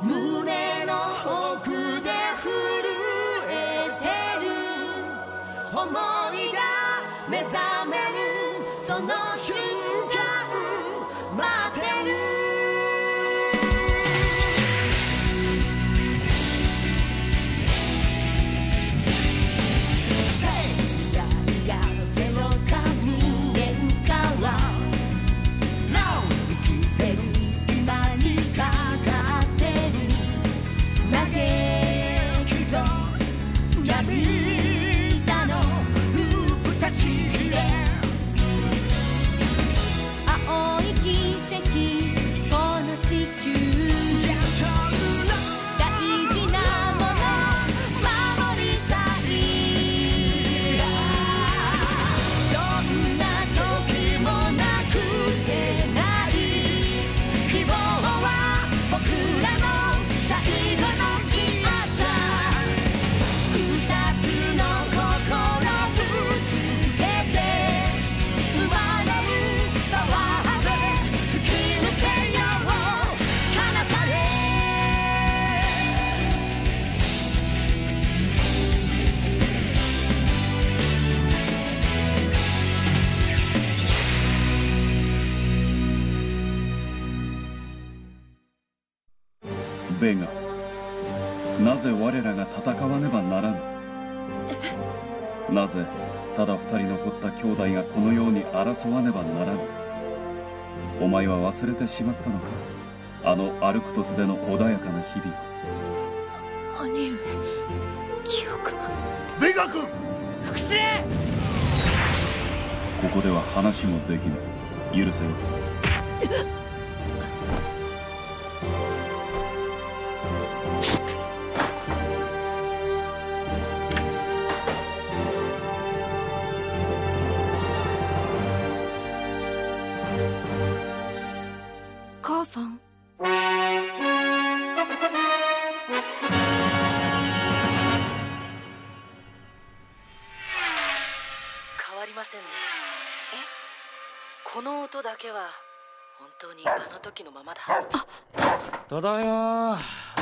胸の奥で震えてる想いが目覚めるその瞬間待ってるベガ、なぜ我らが戦わねばならぬ？なぜただ二人残った兄弟がこのように争わねばならぬ？お前は忘れてしまったのか、あのアルクトスでの穏やかな日々。 兄上、記憶が。 ベガ君、 復讐！ ここでは話もできぬ。許せん。 母さん。 変わりませんね。この音だけは本当にあの時のままだ。 ただいま。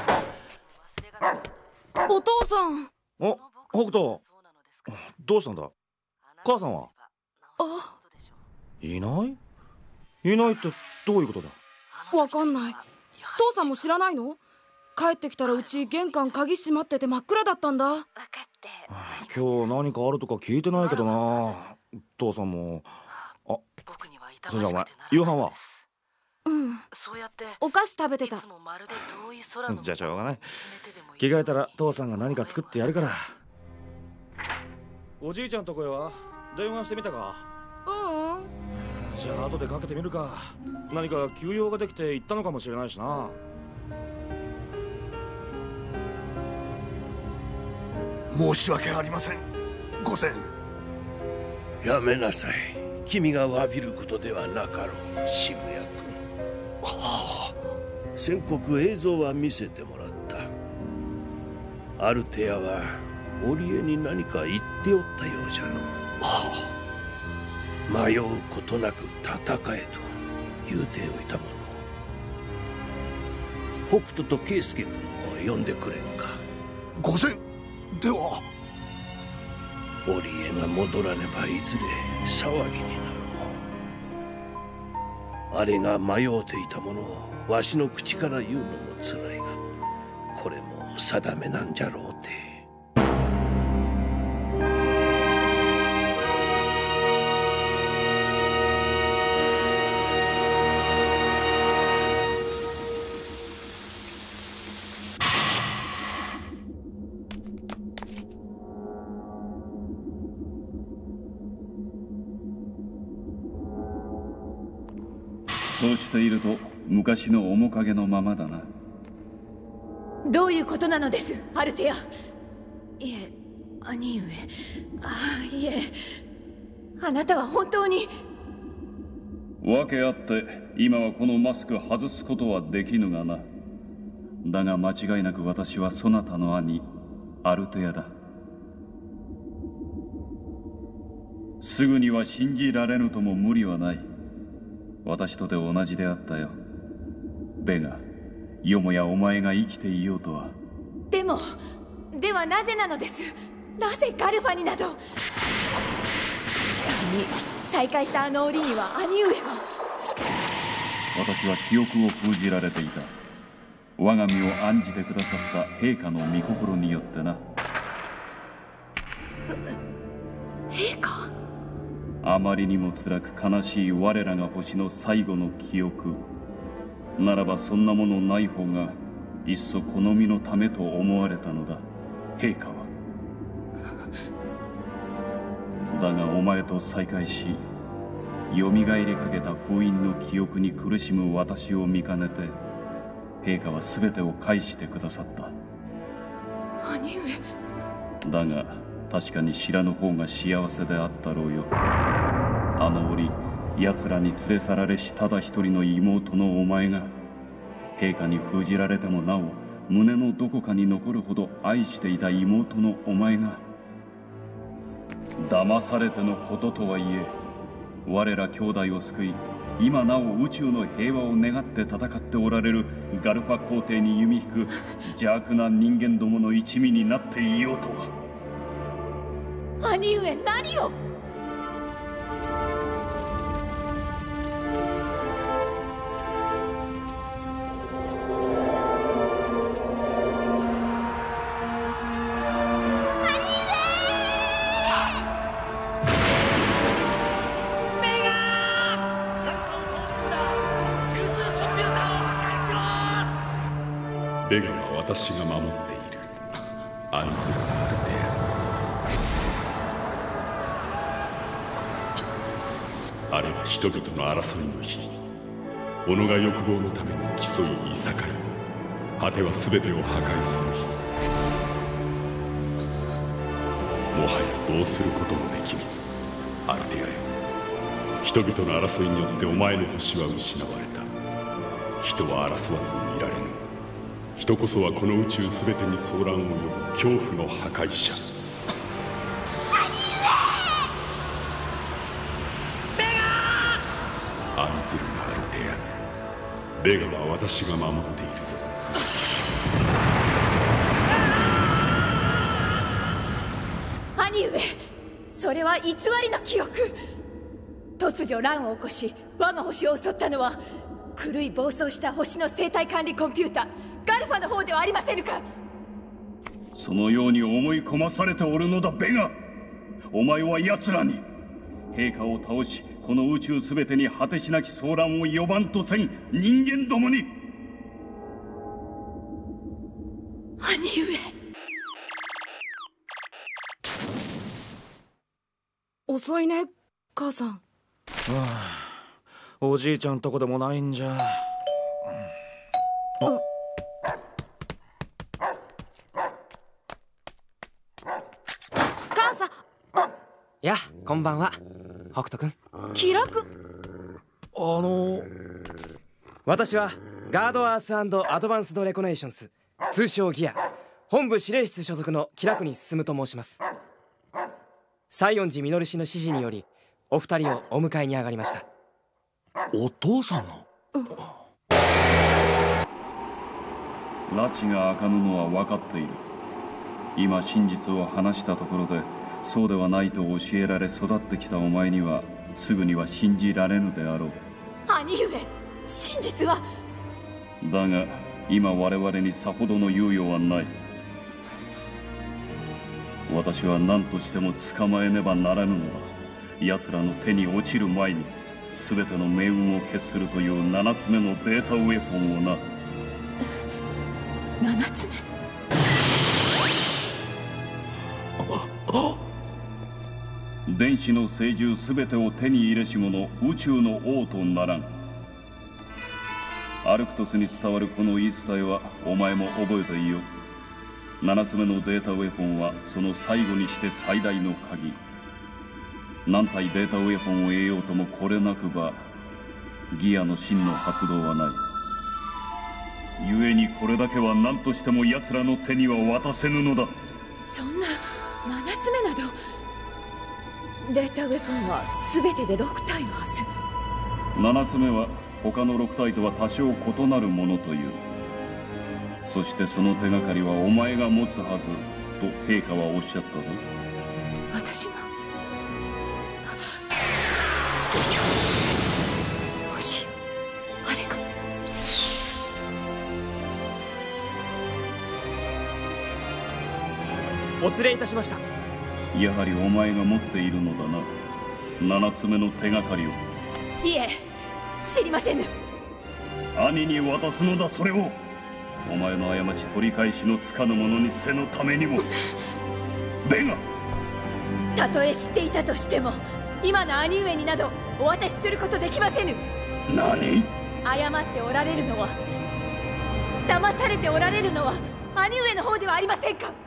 お父さん。 お、北斗、どうしたんだ？母さんは？いない？いないってどういうことだ？ わかんない。父さんも知らないの？帰ってきたらうち玄関鍵閉まってて真っ暗だったんだ。分かって。 今日何かあるとか聞いてないけどな。父さんも。あ、それじゃお前夕飯は？ うん、お菓子食べてた。じゃあしょうがない。着替えたら父さんが何か作ってやるから。おじいちゃんとこへは電話してみたか？じゃあ後でかけてみるか。何か急用ができて行ったのかもしれないしな。 申し訳ありません、御前。 やめなさい。君が詫びることではなかろう、渋谷君。はあ、先刻映像は見せてもらった。アルテアは織江に何か言っておったようじゃの。 はあ、迷うことなく戦えと言うておいたもの。北斗と圭介君を呼んでくれんか。 御前では。 織江が戻らねばいずれ騒ぎになろう。あれが迷うていたものをわしの口から言うのもつらいが、これも定めなんじゃろうて。 そうしていると昔の面影のままだな。 どういうことなのです、アルテア？いえ、兄上。いえ、あなたは本当に。 訳あって今はこのマスク外すことはできぬがな。だが間違いなく私はそなたの兄アルテアだ。すぐには信じられぬとも無理はない。私とて同じであったよ、ベガ。 よもやお前が生きていようとは。 ではなぜなのです？なぜガルファになど。それに再会したあの折には兄上は。 私は記憶を封じられていた。我が身を案じてくださった陛下の御心によってな。 陛下？ あまりにも辛く悲しい我らが星の最後の記憶ならば、そんなものない方がいっそこの身のためと思われたのだ、陛下は。だがお前と再会し、よみがえりかけた封印の記憶に苦しむ私を見かねて、陛下は全てを返してくださった。 兄上。 だが確かに知らぬ方が幸せであったろうよ。あの折奴らに連れ去られしただ一人の妹のお前が、陛下に封じられてもなお胸のどこかに残るほど愛していた妹のお前が、騙されてのこととはいえ我ら兄弟を救い、今なお宇宙の平和を願って戦っておられるガルファ皇帝に弓引く邪悪な人間どもの一味になっていようとは。 兄上、何を。 ベガは私が守っている。アンズル・アルテア。あれは人々の争いの日。己が欲望のために競いいさかい、果ては全てを破壊する日。もはやどうすることもできぬ。アルテアよ、人々の争いによってお前の星は失われた。人は争わずにいられぬ。人こそはこの宇宙すべてに騒乱を呼ぶ恐怖の破壊者。アンズルがアルテア。ベガは私が守っているぞ。 兄上、それは偽りの記憶。突如乱を起こし我が星を襲ったのは狂い暴走した星の生態管理コンピューターガルファの方ではありませぬか。 そのように思い込まされておるのだ、ベガ。お前は奴らに陛下を倒し、この宇宙すべてに果てしなき騒乱を呼ばんとせん人間どもに。 兄上。 遅いね、母さん。 おじいちゃんとこでもないんじゃ。 母さん。 や、こんばんは、北斗くん。 気楽。 私はガードアース&アドバンスドレコネーションス、通称ギア、本部司令室所属の気楽に進むと申します。西園寺実氏の指示によりお二人をお迎えに上がりました。 お父さんの？ 拉致が開かぬのは分かっている。今真実を話したところでそうではないと教えられ育ってきたお前にはすぐには信じられぬであろう。 兄上、真実は。 だが今我々にさほどの猶予はない。私は何としても捕まえねばならぬのは、奴らの手に落ちる前に全ての命運を決するという7つ目のデータウェポンをな。 7つ目。 電子の聖獣全てを手に入れし者宇宙の王とならん。アルクトスに伝わるこの言い伝えはお前も覚えていよう。7つ目のデータウェポンはその最後にして最大の鍵。何体データウェポンを得ようともこれなくばギアの真の発動はない。故にこれだけは何としても奴らの手には渡せぬのだ。 そんな7つ目など。データウェポンは全てで6体のはず。 7つ目は他の6体とは多少異なるものという。 そしてその手がかりはお前が持つはずと陛下はおっしゃったぞ。 私が？もしやあれが。 お連れいたしました。 やはりお前が持っているのだな、7つ目の手がかりを。 いえ、知りませぬ。 兄に渡すのだ、それを。お前の過ち取り返しのつかぬ者にせぬためにも。ベガ、 たとえ知っていたとしても今の兄上になどお渡しすることできませぬ。 何？ 謝っておられるのは、騙されておられるのは兄上の方ではありませんか。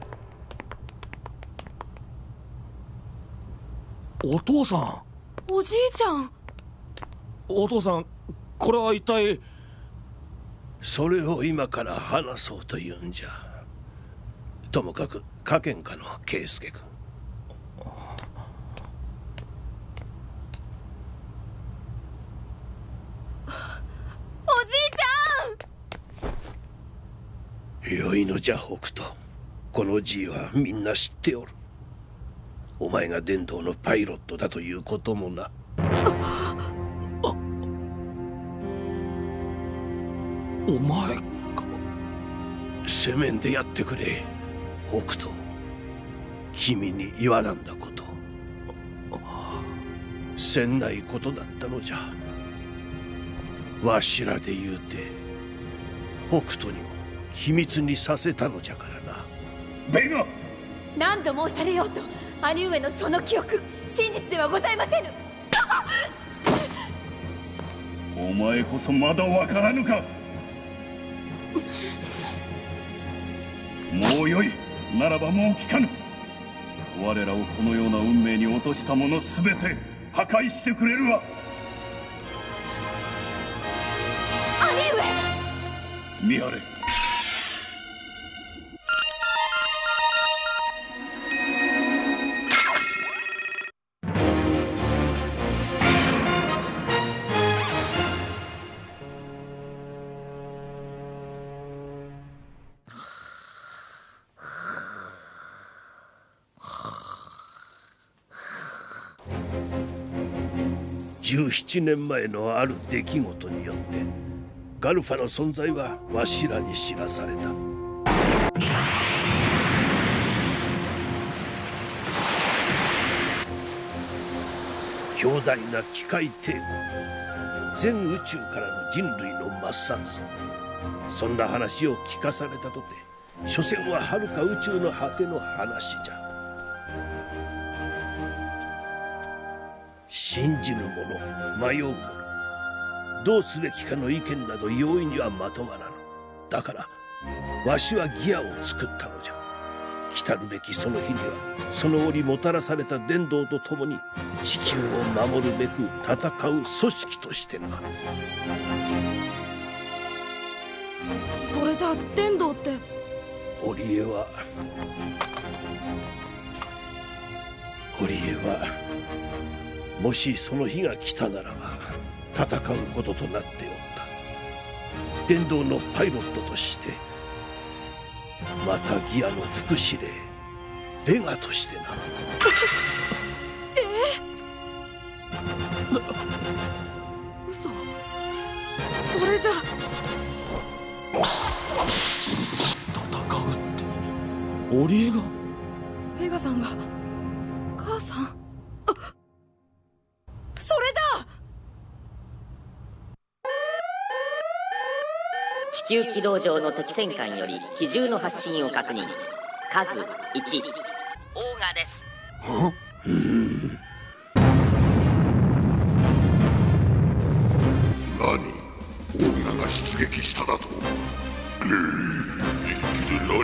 お父さん。 おじいちゃん。 お父さん、これは一体。 それを今から話そうというんじゃ。ともかく家検家の圭介君。 おじいちゃん。 よいのじゃ北斗。このじいはみんな知っておる。お前が伝道のパイロットだということもな。 お前か。 せめんでやってくれ北斗。君に言わなんだこと、せんないことだったのじゃ。わしらで言うて北斗にも秘密にさせたのじゃからな。 ベガ、 何度申されようと兄上のその記憶、真実ではございませぬ。 お前こそまだわからぬか。もうよい。ならばもう聞かぬ。我らをこのような運命に落とした者すべて破壊してくれるわ。 兄上。 見張れ。 17年前のある出来事によってガルファの存在はわしらに知らされた。強大な機械帝国、全宇宙からの人類の抹殺。そんな話を聞かされたとて、所詮は遥か宇宙の果ての話じゃ。信じぬ者、迷う者、どうすべきかの意見など容易にはまとまらぬ。だからわしはギアを作ったのじゃ。来るべきその日には、その折もたらされた伝道とともに地球を守るべく戦う組織としてな。 それじゃあ伝道って。 織江はもしその日が来たならば戦うこととなっておった。伝道のパイロットとして、またギアの副司令ベガとしてな。 嘘。それじゃ戦うって織江が。 ベガさんが母さん。それじゃ地球軌道上の敵戦艦より機銃の発信を確認。数1。オーガです。 何？オーガが出撃しただと？一気で何を？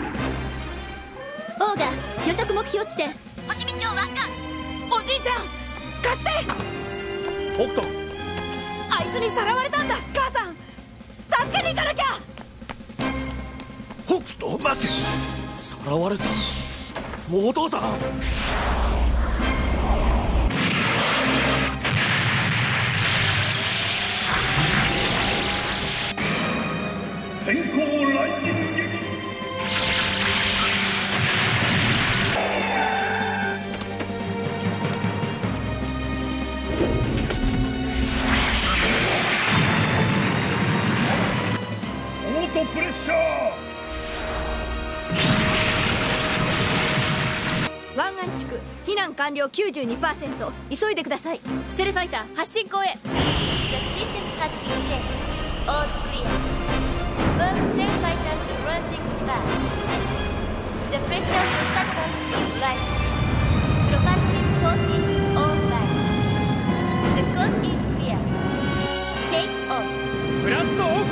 オーガ、予測目標地点星見町湾岸。 おじいちゃん貸して。 北斗、 あいつにさらわれたんだ。母さん助けに行かなきゃ。 北斗、待て。さらわれた。お父さん。 先行雷神撃。オートプレッシャー。 湾岸地区避難完了 92%。 急いでください。セルファイター発進口へ。 The system has been checked. All clear. Move cell fighter to launching pad. The pressure of the catapult is rising. Propulsive force is online. The course is clear. Take off. ブラストオフ。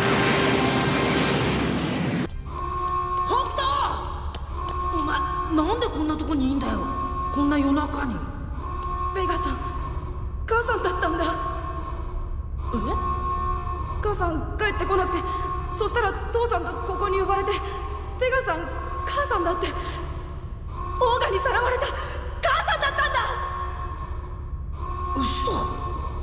北斗！お前なんでこんなとこにいんだよ、こんな夜中に。 ベガさん、母さんだったんだ。母さん帰ってこなくて、そしたら父さんとここに呼ばれて、ベガさん母さんだって、オーガにさらわれた母さんだったんだ。 嘘。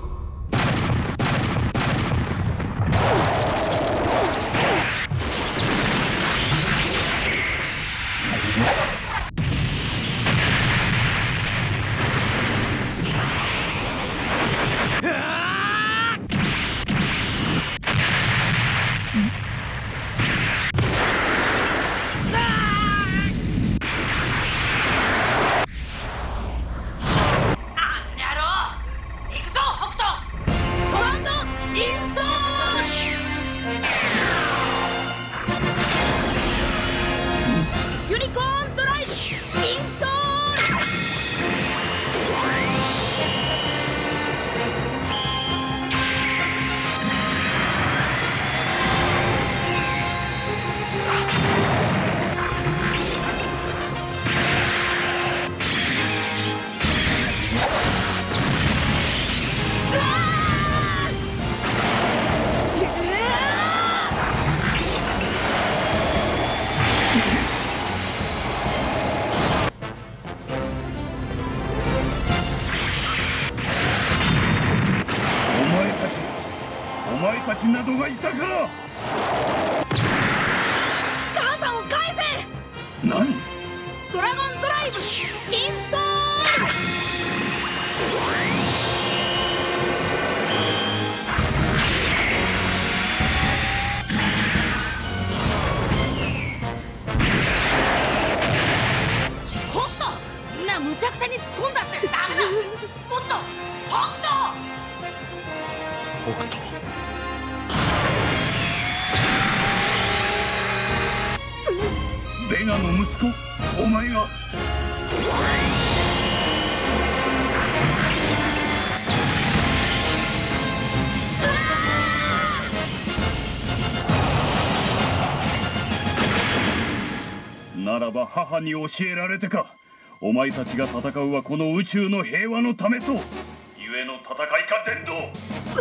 お前たちなどがいたから。 母さんを返せ。 何？ ドラゴンドライブインストール。 北斗、みんなむちゃくちゃに突っ込んだってダメだ。もっと北斗。 北斗。 ベガの息子、お前が。ならば母に教えられてか。お前たちが戦うはこの宇宙の平和のためとゆえの戦いか伝道。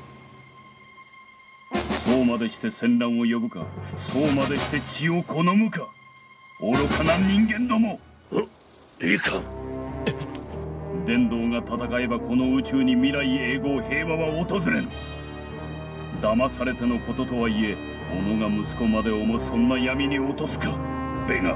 そうまでして戦乱を呼ぶか、そうまでして血を好むか、愚かな人間ども。 いかん。 伝道が戦えばこの宇宙に未来永劫平和は訪れぬ。騙されてのこととはいえ、己が息子までをもそんな闇に落とすか、ベガ。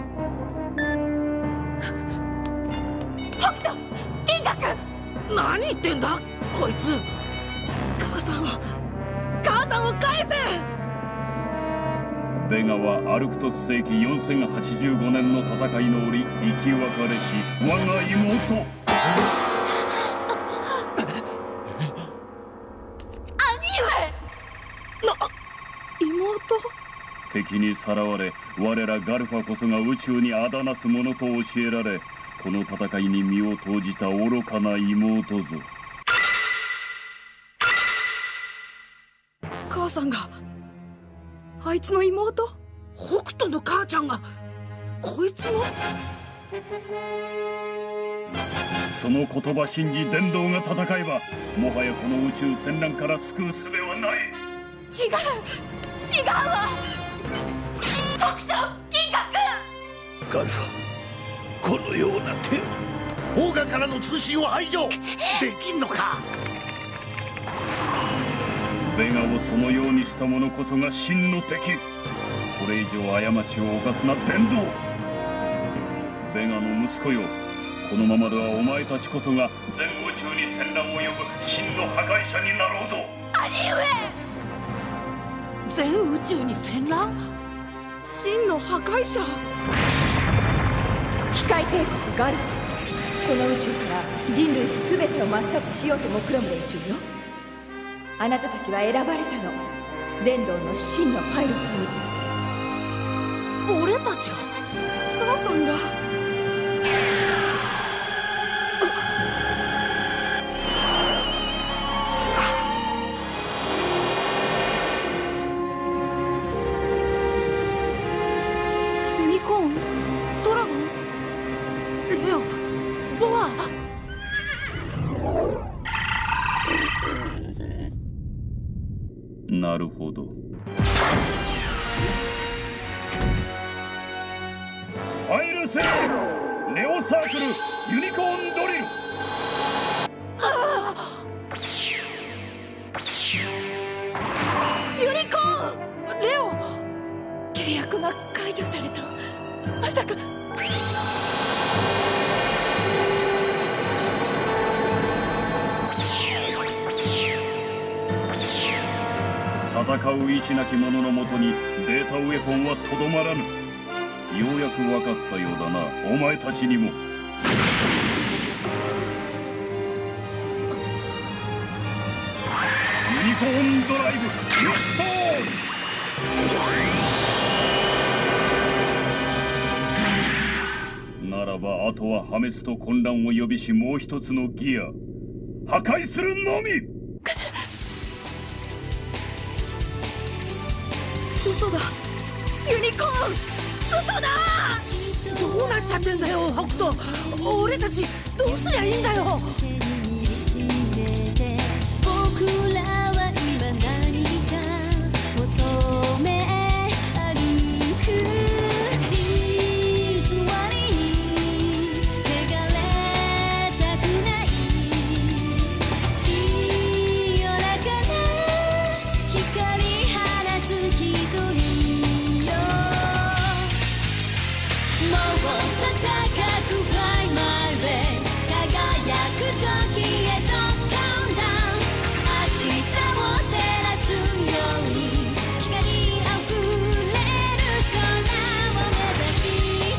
北斗、銀河君。 何言ってんだこいつ。 母さんを返せ。 ベガはアルクトス世紀4085年の戦いの折生き別れし我が妹。 妹。 敵にさらわれ、我らガルファこそが宇宙にあだなすものと教えられ、この戦いに身を投じた愚かな妹ぞ。 母さんがあいつの妹。 北斗の母ちゃんがこいつの。 その言葉信じ伝道が戦えば、もはやこの宇宙戦乱から救う術はない。 違うわ。北斗、銀河君。 ガルファ、このような手。 オーガからの通信を排除できんのか。 ベガをそのようにした者こそが真の敵。これ以上過ちを犯すな伝道。ベガの息子よ、このままではお前たちこそが全宇宙に戦乱を呼ぶ真の破壊者になろうぞ。 兄上、全宇宙に戦乱？真の破壊者？ 機械帝国ガルファ、この宇宙から人類全てを抹殺しようと目論む連中よ。あなたたちは選ばれたの、伝道の真のパイロットに。 俺たちが？母さんが？ユニコーン、ドラゴン、レオ、ボア。 なるほど。ファイルセール、レオサークル、ユニコーンドリル。 ユニコーン、レオ。 契約が解除された。まさか。 戦う意志なき者のもとにデータウェポンはとどまらぬ。ようやく分かったようだな、お前たちにも。ユニコーンドライブ、ユストーン。ならばあとは破滅と混乱を呼びしもう一つのギア、破壊するのみ。 嘘だ、ユニコーン、嘘だ。どうなっちゃってんだよ北斗。俺たちどうすりゃいいんだよ。僕らは今何か求め歩く。偽りに汚れたくない。清らかな光放つ瞳よ。もっと高く Fly my way、 輝く時へと Countdown、 明日を照らすように光あふれる空を目指して。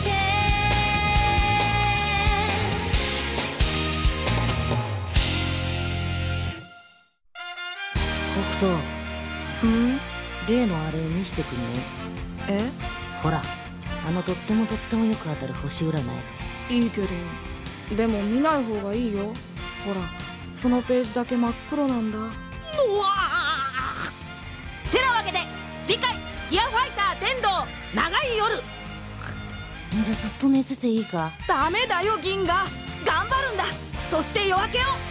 北斗、例のあれ見せてくんね。 え？ ほら、とってもよく当たる星占い。いいけど、でも見ない方がいいよ。ほら、そのページだけ真っ黒なんだ。うわー！てなわけで次回ギアファイター天道長い夜。 じゃあずっと寝てていいか？ ダメだよ銀河、頑張るんだ。そして夜明けを